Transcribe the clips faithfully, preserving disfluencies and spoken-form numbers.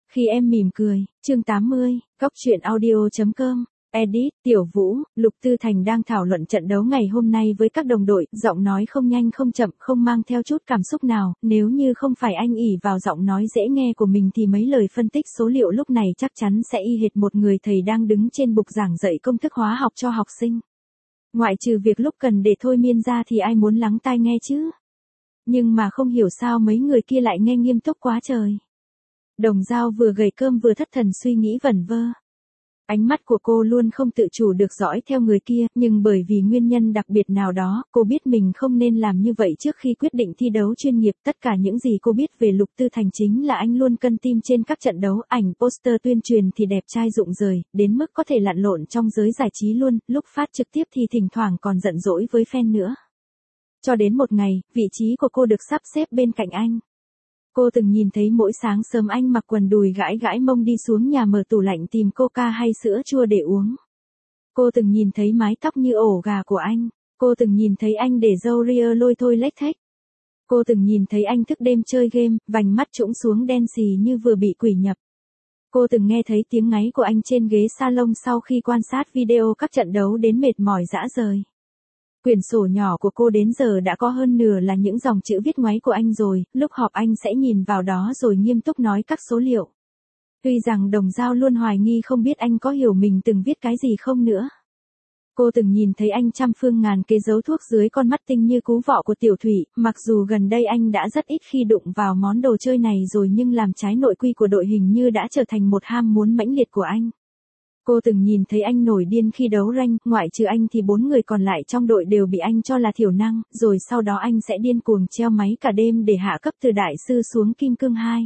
Khi em mỉm cười, chương tám mươi, góc truyện audio chấm com. Edit, Tiểu Vũ, Lục Tư Thành đang thảo luận trận đấu ngày hôm nay với các đồng đội, giọng nói không nhanh không chậm, không mang theo chút cảm xúc nào, nếu như không phải anh ỷ vào giọng nói dễ nghe của mình thì mấy lời phân tích số liệu lúc này chắc chắn sẽ y hệt một người thầy đang đứng trên bục giảng dạy công thức hóa học cho học sinh. Ngoại trừ việc lúc cần để thôi miên ra thì ai muốn lắng tai nghe chứ? Nhưng mà không hiểu sao mấy người kia lại nghe nghiêm túc quá trời. Đồng Dao vừa gầy cơm vừa thất thần suy nghĩ vẩn vơ. Ánh mắt của cô luôn không tự chủ được dõi theo người kia, nhưng bởi vì nguyên nhân đặc biệt nào đó, cô biết mình không nên làm như vậy trước khi quyết định thi đấu chuyên nghiệp. Tất cả những gì cô biết về Lục Tư Thành chính là anh luôn cân tim trên các trận đấu, ảnh poster tuyên truyền thì đẹp trai rụng rời, đến mức có thể lặn lộn trong giới giải trí luôn, lúc phát trực tiếp thì thỉnh thoảng còn giận dỗi với fan nữa. Cho đến một ngày, vị trí của cô được sắp xếp bên cạnh anh. Cô từng nhìn thấy mỗi sáng sớm anh mặc quần đùi gãi gãi mông đi xuống nhà mở tủ lạnh tìm coca hay sữa chua để uống. Cô từng nhìn thấy mái tóc như ổ gà của anh. Cô từng nhìn thấy anh để râu ria lôi thôi lếch thếch. Cô từng nhìn thấy anh thức đêm chơi game, vành mắt trũng xuống đen xì như vừa bị quỷ nhập. Cô từng nghe thấy tiếng ngáy của anh trên ghế salon sau khi quan sát video các trận đấu đến mệt mỏi rã rời. Quyển sổ nhỏ của cô đến giờ đã có hơn nửa là những dòng chữ viết ngoáy của anh rồi, lúc họp anh sẽ nhìn vào đó rồi nghiêm túc nói các số liệu. Tuy rằng Đồng Dao luôn hoài nghi không biết anh có hiểu mình từng viết cái gì không nữa. Cô từng nhìn thấy anh trăm phương ngàn kế giấu thuốc dưới con mắt tinh như cú vọ của Tiểu Thủy, mặc dù gần đây anh đã rất ít khi đụng vào món đồ chơi này rồi nhưng làm trái nội quy của đội hình như đã trở thành một ham muốn mãnh liệt của anh. Cô từng nhìn thấy anh nổi điên khi đấu rank, ngoại trừ anh thì bốn người còn lại trong đội đều bị anh cho là thiểu năng, rồi sau đó anh sẽ điên cuồng treo máy cả đêm để hạ cấp từ đại sư xuống kim cương hai.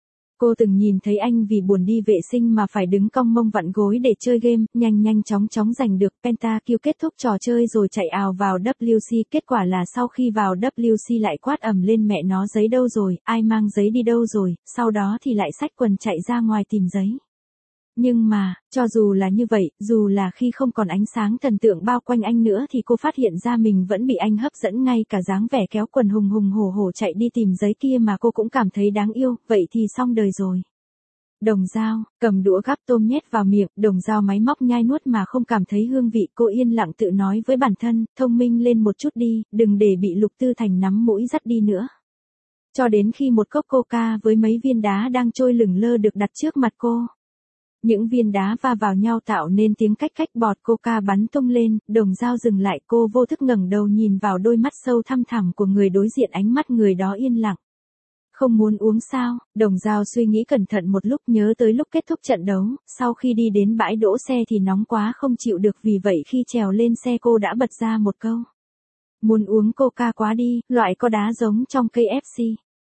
Cô từng nhìn thấy anh vì buồn đi vệ sinh mà phải đứng cong mông vặn gối để chơi game, nhanh nhanh chóng chóng giành được Pentakill kết thúc trò chơi rồi chạy ào vào W C, kết quả là sau khi vào W C lại quát ầm lên mẹ nó giấy đâu rồi, ai mang giấy đi đâu rồi, sau đó thì lại xách quần chạy ra ngoài tìm giấy. Nhưng mà, cho dù là như vậy, dù là khi không còn ánh sáng thần tượng bao quanh anh nữa thì cô phát hiện ra mình vẫn bị anh hấp dẫn, ngay cả dáng vẻ kéo quần hùng hùng hổ hổ chạy đi tìm giấy kia mà cô cũng cảm thấy đáng yêu, vậy thì xong đời rồi. Đồng Dao, cầm đũa gắp tôm nhét vào miệng, Đồng Dao máy móc nhai nuốt mà không cảm thấy hương vị, cô yên lặng tự nói với bản thân, thông minh lên một chút đi, đừng để bị Lục Tư Thành nắm mũi dắt đi nữa. Cho đến khi một cốc coca với mấy viên đá đang trôi lửng lơ được đặt trước mặt cô. Những viên đá va vào nhau tạo nên tiếng cách cách, bọt coca bắn tung lên, Đồng Dao dừng lại, cô vô thức ngẩng đầu nhìn vào đôi mắt sâu thăm thẳm của người đối diện, ánh mắt người đó yên lặng. Không muốn uống sao? Đồng Dao suy nghĩ cẩn thận một lúc, nhớ tới lúc kết thúc trận đấu, sau khi đi đến bãi đỗ xe thì nóng quá không chịu được, vì vậy khi trèo lên xe cô đã bật ra một câu. Muốn uống coca quá đi, loại có đá giống trong K F C.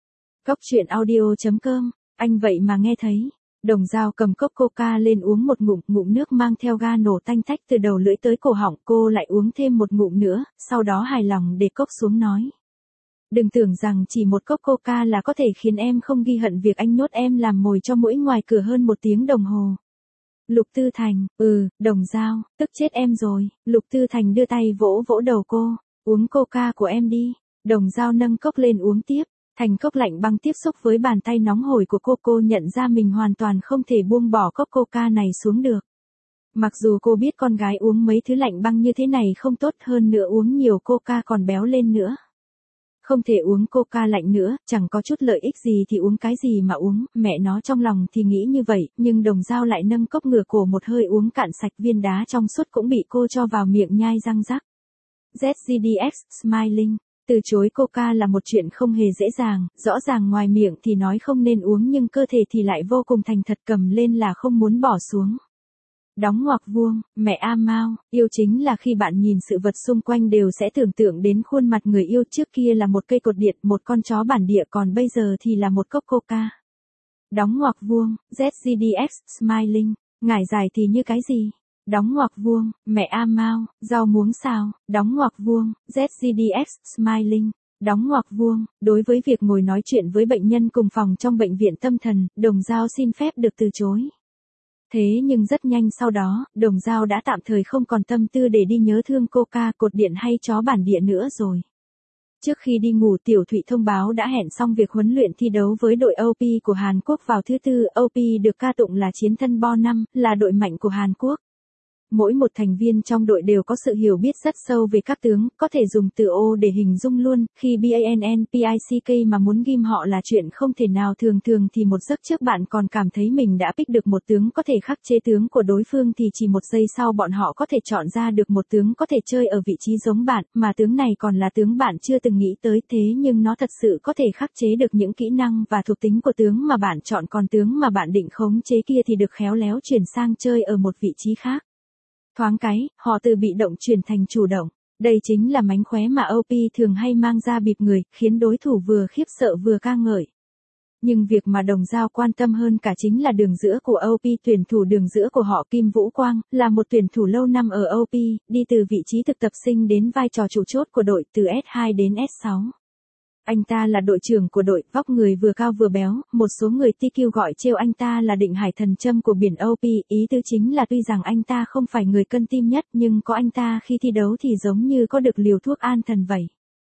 Góc truyện audio chấm com, anh vậy mà nghe thấy. Đồng Dao cầm cốc coca lên uống một ngụm, ngụm nước mang theo ga nổ tanh tách từ đầu lưỡi tới cổ họng, cô lại uống thêm một ngụm nữa, sau đó hài lòng để cốc xuống nói. Đừng tưởng rằng chỉ một cốc coca là có thể khiến em không ghi hận việc anh nhốt em làm mồi cho muỗi ngoài cửa hơn một tiếng đồng hồ. Lục Tư Thành, ừ, Đồng Dao, tức chết em rồi. Lục Tư Thành đưa tay vỗ vỗ đầu cô, uống coca của em đi. Đồng Dao nâng cốc lên uống tiếp. Thành cốc lạnh băng tiếp xúc với bàn tay nóng hổi của cô, cô nhận ra mình hoàn toàn không thể buông bỏ cốc coca này xuống được. Mặc dù cô biết con gái uống mấy thứ lạnh băng như thế này không tốt, hơn nữa uống nhiều coca còn béo lên nữa. Không thể uống coca lạnh nữa, chẳng có chút lợi ích gì thì uống cái gì mà uống, mẹ nó, trong lòng thì nghĩ như vậy, nhưng Đồng Dao lại nâng cốc ngửa cổ một hơi uống cạn sạch, viên đá trong suốt cũng bị cô cho vào miệng nhai răng rắc. Z G D X, Smiling. Từ chối coca là một chuyện không hề dễ dàng, rõ ràng ngoài miệng thì nói không nên uống nhưng cơ thể thì lại vô cùng thành thật, cầm lên là không muốn bỏ xuống. Đóng ngoặc vuông, mẹ A Mao, yêu chính là khi bạn nhìn sự vật xung quanh đều sẽ tưởng tượng đến khuôn mặt người yêu, trước kia là một cây cột điện, một con chó bản địa, còn bây giờ thì là một cốc coca. Đóng ngoặc vuông, Z G D X, Smiling, ngải dài thì như cái gì? Đóng ngoặc vuông, mẹ A Mao, rau muống xào, đóng ngoặc vuông, Z G D X, Smiling, đóng ngoặc vuông. Đối với việc ngồi nói chuyện với bệnh nhân cùng phòng trong bệnh viện tâm thần, Đồng Dao xin phép được từ chối. Thế nhưng rất nhanh sau đó, Đồng Dao đã tạm thời không còn tâm tư để đi nhớ thương coca, cột điện hay chó bản địa nữa rồi. Trước khi đi ngủ Tiểu Thụy thông báo đã hẹn xong việc huấn luyện thi đấu với đội o pê của Hàn Quốc vào thứ tư. o pê được ca tụng là chiến thân bo năm, là đội mạnh của Hàn Quốc. Mỗi một thành viên trong đội đều có sự hiểu biết rất sâu về các tướng, có thể dùng từ O để hình dung luôn, khi BANNPICK mà muốn ghim họ là chuyện không thể nào. Thường thường thì một giấc trước bạn còn cảm thấy mình đã pick được một tướng có thể khắc chế tướng của đối phương thì chỉ một giây sau bọn họ có thể chọn ra được một tướng có thể chơi ở vị trí giống bạn, mà tướng này còn là tướng bạn chưa từng nghĩ tới, thế nhưng nó thật sự có thể khắc chế được những kỹ năng và thuộc tính của tướng mà bạn chọn, còn tướng mà bạn định khống chế kia thì được khéo léo chuyển sang chơi ở một vị trí khác. Thoáng cái, họ từ bị động chuyển thành chủ động. Đây chính là mánh khóe mà o pê thường hay mang ra bịp người, khiến đối thủ vừa khiếp sợ vừa ca ngợi. Nhưng việc mà Đồng Dao quan tâm hơn cả chính là đường giữa của o pê. Tuyển thủ đường giữa của họ Kim Vũ Quang, là một tuyển thủ lâu năm ở o pê, đi từ vị trí thực tập sinh đến vai trò chủ chốt của đội, từ S hai đến S sáu. Anh ta là đội trưởng của đội, vóc người vừa cao vừa béo, một số người tê quy gọi trêu anh ta là định hải thần châm của biển o pê, ý tứ chính là tuy rằng anh ta không phải người cân tim nhất nhưng có anh ta khi thi đấu thì giống như có được liều thuốc an thần vậy.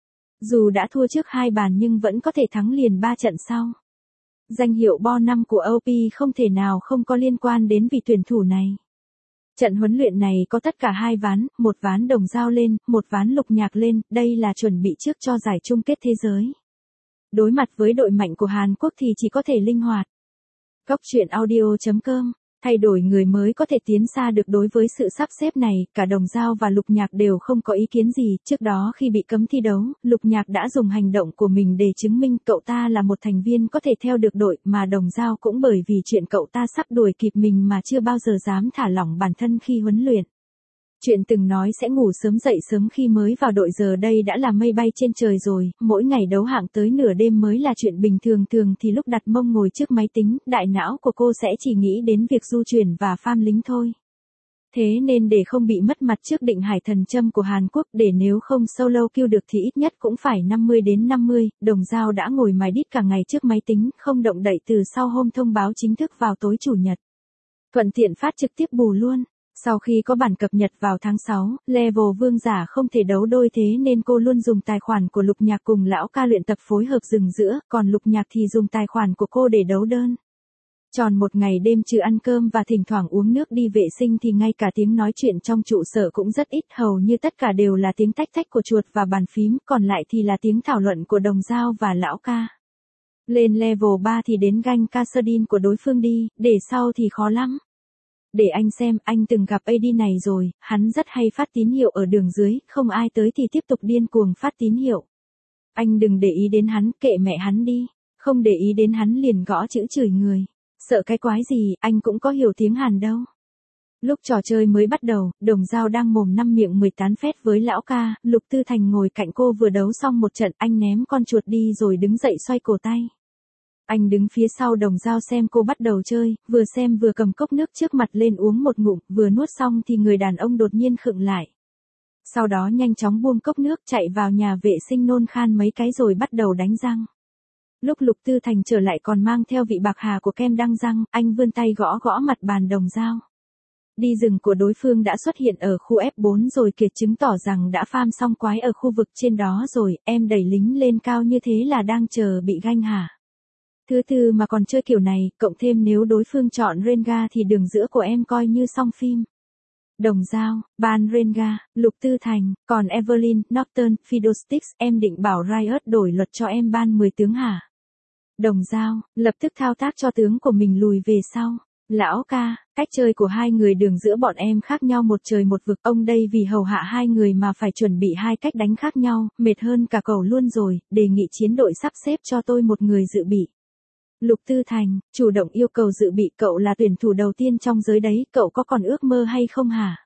Dù đã thua trước hai bàn nhưng vẫn có thể thắng liền ba trận sau. Danh hiệu bo năm của o pê không thể nào không có liên quan đến vị tuyển thủ này. Trận huấn luyện này có tất cả hai ván, một ván Đồng Dao lên, một ván Lục Nhạc lên, đây là chuẩn bị trước cho giải chung kết thế giới. Đối mặt với đội mạnh của Hàn Quốc thì chỉ có thể linh hoạt. Góc truyện audio chấm com, thay đổi người mới có thể tiến xa được. Đối với sự sắp xếp này, cả Đồng Dao và Lục Nhạc đều không có ý kiến gì. Trước đó khi bị cấm thi đấu, Lục Nhạc đã dùng hành động của mình để chứng minh cậu ta là một thành viên có thể theo được đội, mà Đồng Dao cũng bởi vì chuyện cậu ta sắp đuổi kịp mình mà chưa bao giờ dám thả lỏng bản thân khi huấn luyện. Chuyện từng nói sẽ ngủ sớm dậy sớm khi mới vào đội giờ đây đã là mây bay trên trời rồi, mỗi ngày đấu hạng tới nửa đêm mới là chuyện bình thường. Thường thì lúc đặt mông ngồi trước máy tính, đại não của cô sẽ chỉ nghĩ đến việc du chuyển và farm lính thôi. Thế nên để không bị mất mặt trước định hải thần châm của Hàn Quốc, để nếu không solo kill được thì ít nhất cũng phải năm mươi đến năm mươi, Đồng Dao đã ngồi mài đít cả ngày trước máy tính, không động đậy từ sau hôm thông báo chính thức vào tối chủ nhật. Thuận tiện phát trực tiếp bù luôn. Sau khi có bản cập nhật vào tháng sáu, level vương giả không thể đấu đôi, thế nên cô luôn dùng tài khoản của Lục Nhạc cùng lão ca luyện tập phối hợp rừng giữa, còn Lục Nhạc thì dùng tài khoản của cô để đấu đơn. Tròn một ngày đêm trừ ăn cơm và thỉnh thoảng uống nước đi vệ sinh thì ngay cả tiếng nói chuyện trong trụ sở cũng rất ít, hầu như tất cả đều là tiếng tách tách của chuột và bàn phím, còn lại thì là tiếng thảo luận của Đồng Dao và lão ca. Lên level ba thì đến ganh Kassadin của đối phương đi, để sau thì khó lắm. Để anh xem, anh từng gặp a đê này rồi, hắn rất hay phát tín hiệu ở đường dưới, không ai tới thì tiếp tục điên cuồng phát tín hiệu. Anh đừng để ý đến hắn, kệ mẹ hắn đi, không để ý đến hắn liền gõ chữ chửi người. Sợ cái quái gì, anh cũng có hiểu tiếng Hàn đâu. Lúc trò chơi mới bắt đầu, Đồng Dao đang mồm năm miệng mười tán phét với lão ca, Lục Tư Thành ngồi cạnh cô vừa đấu xong một trận, anh ném con chuột đi rồi đứng dậy xoay cổ tay. Anh đứng phía sau Đồng Dao xem cô bắt đầu chơi, vừa xem vừa cầm cốc nước trước mặt lên uống một ngụm, vừa nuốt xong thì người đàn ông đột nhiên khựng lại. Sau đó nhanh chóng buông cốc nước chạy vào nhà vệ sinh nôn khan mấy cái rồi bắt đầu đánh răng. Lúc Lục Tư Thành trở lại còn mang theo vị bạc hà của kem đăng răng, anh vươn tay gõ gõ mặt bàn Đồng Dao. Đi rừng của đối phương đã xuất hiện ở khu ép bốn rồi kìa, chứng tỏ rằng đã farm xong quái ở khu vực trên đó rồi, em đẩy lính lên cao như thế là đang chờ bị ganh hả? Thứ tư mà còn chơi kiểu này, cộng thêm nếu đối phương chọn Renga thì đường giữa của em coi như xong phim. Đồng Dao, ban Renga, Lục Tư Thành, còn Evelyn, Norton, Fiddlesticks, em định bảo Riot đổi luật cho em ban mười tướng hả? Đồng Dao, lập tức thao tác cho tướng của mình lùi về sau. Lão ca, cách chơi của hai người đường giữa bọn em khác nhau một trời một vực, ông đây vì hầu hạ hai người mà phải chuẩn bị hai cách đánh khác nhau, mệt hơn cả cậu luôn rồi, đề nghị chiến đội sắp xếp cho tôi một người dự bị. Lục Tư Thành, chủ động yêu cầu dự bị, cậu là tuyển thủ đầu tiên trong giới đấy, cậu có còn ước mơ hay không hả?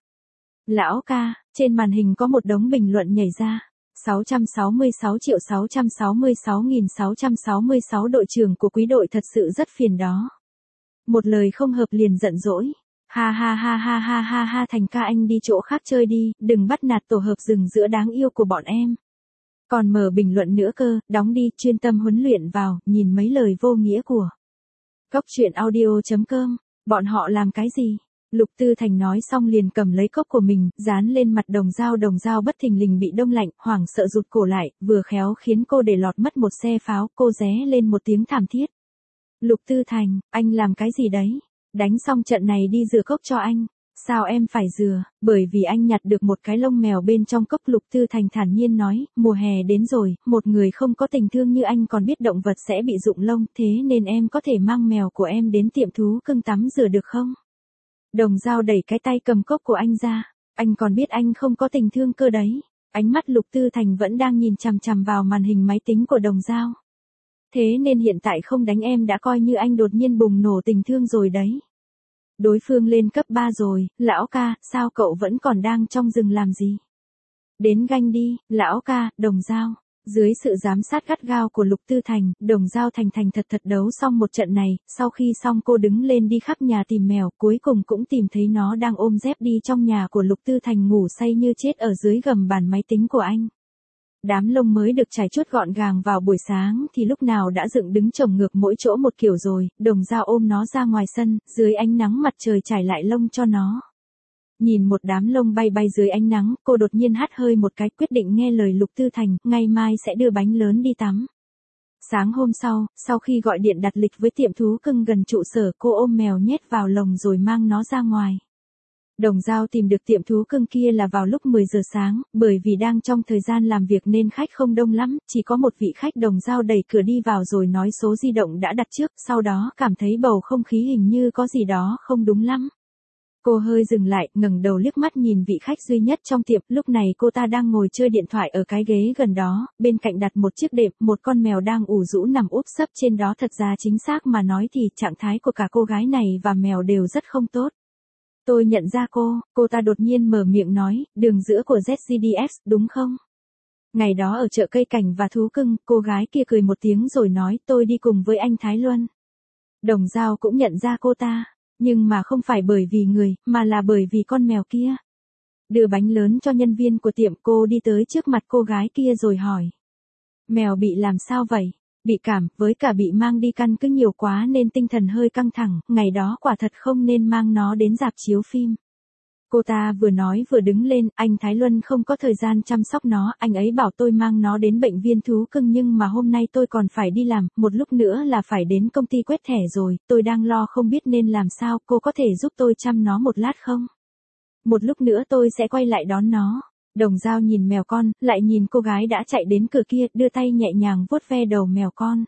Lão ca, trên màn hình có một đống bình luận nhảy ra. sáu trăm sáu mươi sáu triệu sáu trăm sáu mươi sáu nghìn sáu trăm sáu mươi sáu đội trưởng của quý đội thật sự rất phiền đó. Một lời không hợp liền giận dỗi. Ha ha ha ha ha ha ha, Thành ca anh đi chỗ khác chơi đi, đừng bắt nạt tổ hợp rừng giữa đáng yêu của bọn em. Còn mở bình luận nữa cơ, đóng đi, chuyên tâm huấn luyện vào, nhìn mấy lời vô nghĩa của. Góc truyện audio chấm com, bọn họ làm cái gì? Lục Tư Thành nói xong liền cầm lấy cốc của mình, dán lên mặt Đồng Dao. Đồng Dao bất thình lình bị đông lạnh, hoảng sợ rụt cổ lại, vừa khéo khiến cô để lọt mất một xe pháo, cô ré lên một tiếng thảm thiết. Lục Tư Thành, anh làm cái gì đấy? Đánh xong trận này đi rửa cốc cho anh. Sao em phải rửa? Bởi vì anh nhặt được một cái lông mèo bên trong cốc. Lục Tư Thành thản nhiên nói, mùa hè đến rồi, một người không có tình thương như anh còn biết động vật sẽ bị rụng lông, thế nên em có thể mang mèo của em đến tiệm thú cưng tắm rửa được không? Đồng Dao đẩy cái tay cầm cốc của anh ra, anh còn biết anh không có tình thương cơ đấy. Ánh mắt Lục Tư Thành vẫn đang nhìn chằm chằm vào màn hình máy tính của Đồng Dao. Thế nên hiện tại không đánh em đã coi như anh đột nhiên bùng nổ tình thương rồi đấy. Đối phương lên cấp ba rồi, lão ca, sao cậu vẫn còn đang trong rừng làm gì? Đến ganh đi, lão ca. Đồng Dao. Dưới sự giám sát gắt gao của Lục Tư Thành, Đồng Dao thành thành thật thật đấu xong một trận này, sau khi xong cô đứng lên đi khắp nhà tìm mèo, cuối cùng cũng tìm thấy nó đang ôm dép đi trong nhà của Lục Tư Thành ngủ say như chết ở dưới gầm bàn máy tính của anh. Đám lông mới được chải chuốt gọn gàng vào buổi sáng thì lúc nào đã dựng đứng chồng ngược mỗi chỗ một kiểu rồi. Đồng Dao ôm nó ra ngoài sân, dưới ánh nắng mặt trời trải lại lông cho nó. Nhìn một đám lông bay bay dưới ánh nắng, cô đột nhiên hắt hơi một cái, quyết định nghe lời Lục Tư Thành, ngày mai sẽ đưa bánh lớn đi tắm. Sáng hôm sau, sau khi gọi điện đặt lịch với tiệm thú cưng gần trụ sở, cô ôm mèo nhét vào lồng rồi mang nó ra ngoài. Đồng Dao tìm được tiệm thú cưng kia là vào lúc mười giờ sáng, bởi vì đang trong thời gian làm việc nên khách không đông lắm, chỉ có một vị khách. Đồng Dao đẩy cửa đi vào rồi nói số di động đã đặt trước, sau đó cảm thấy bầu không khí hình như có gì đó không đúng lắm. Cô hơi dừng lại, ngẩng đầu liếc mắt nhìn vị khách duy nhất trong tiệm, lúc này cô ta đang ngồi chơi điện thoại ở cái ghế gần đó, bên cạnh đặt một chiếc đệm, một con mèo đang ủ rũ nằm úp sấp trên đó. Thật ra chính xác mà nói thì trạng thái của cả cô gái này và mèo đều rất không tốt. Tôi nhận ra cô, cô ta đột nhiên mở miệng nói, đường giữa của Z G D X, đúng không? Ngày đó ở chợ cây cảnh và thú cưng, cô gái kia cười một tiếng rồi nói, tôi đi cùng với anh Thái Luân. Đồng Dao cũng nhận ra cô ta, nhưng mà không phải bởi vì người, mà là bởi vì con mèo kia. Đưa bánh lớn cho nhân viên của tiệm, cô đi tới trước mặt cô gái kia rồi hỏi. Mèo bị làm sao vậy? Bị cảm, với cả bị mang đi căn cứ nhiều quá nên tinh thần hơi căng thẳng, ngày đó quả thật không nên mang nó đến rạp chiếu phim. Cô ta vừa nói vừa đứng lên, anh Thái Luân không có thời gian chăm sóc nó, anh ấy bảo tôi mang nó đến bệnh viện thú cưng nhưng mà hôm nay tôi còn phải đi làm, một lúc nữa là phải đến công ty quét thẻ rồi, tôi đang lo không biết nên làm sao, cô có thể giúp tôi chăm nó một lát không? Một lúc nữa tôi sẽ quay lại đón nó. Đồng Dao nhìn mèo con, lại nhìn cô gái đã chạy đến cửa kia, đưa tay nhẹ nhàng vuốt ve đầu mèo con.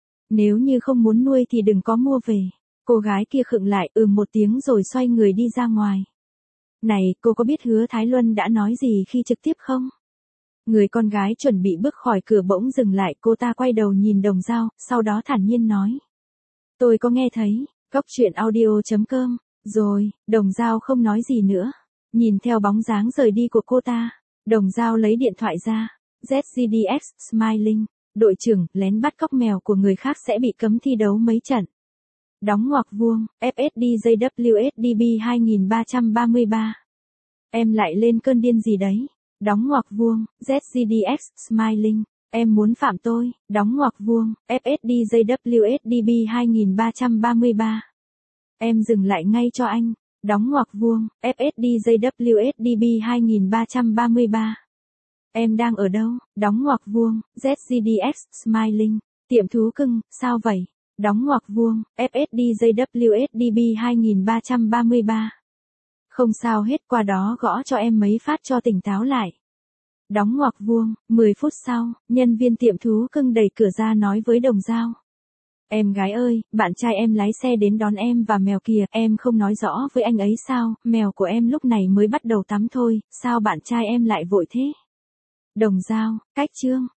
Nếu như không muốn nuôi thì đừng có mua về. Cô gái kia khựng lại, ừm một tiếng rồi xoay người đi ra ngoài. Này, cô có biết Hứa Thái Luân đã nói gì khi trực tiếp không? Người con gái chuẩn bị bước khỏi cửa bỗng dừng lại, cô ta quay đầu nhìn Đồng Dao, sau đó thản nhiên nói. Tôi có nghe thấy, góc truyện audio chấm com. Rồi, Đồng Dao không nói gì nữa. Nhìn theo bóng dáng rời đi của cô ta, Đồng Dao lấy điện thoại ra. Z G D X, Smiling. Đội trưởng, lén bắt cóc mèo của người khác sẽ bị cấm thi đấu mấy trận. Đóng ngoặc vuông, F S D J W S D B hai ba ba ba. Em lại lên cơn điên gì đấy? Đóng ngoặc vuông, Z G D X, Smiling. Em muốn phạm tôi, đóng ngoặc vuông, F S D J W S D B hai ba ba ba. Em dừng lại ngay cho anh, đóng ngoặc vuông, F S D J W S D B hai ba ba ba. Em đang ở đâu? Đóng ngoặc vuông, Z G D X, Smiling. Tiệm thú cưng, sao vậy? Đóng ngoặc vuông, F S D J W S D B hai ba ba ba. Không sao hết, qua đó gõ cho em mấy phát cho tỉnh táo lại. Đóng ngoặc vuông, mười phút sau, nhân viên tiệm thú cưng đẩy cửa ra nói với Đồng Dao. Em gái ơi, bạn trai em lái xe đến đón em và mèo kìa, em không nói rõ với anh ấy sao, mèo của em lúc này mới bắt đầu tắm thôi, sao bạn trai em lại vội thế? Đồng Dao, cách chương.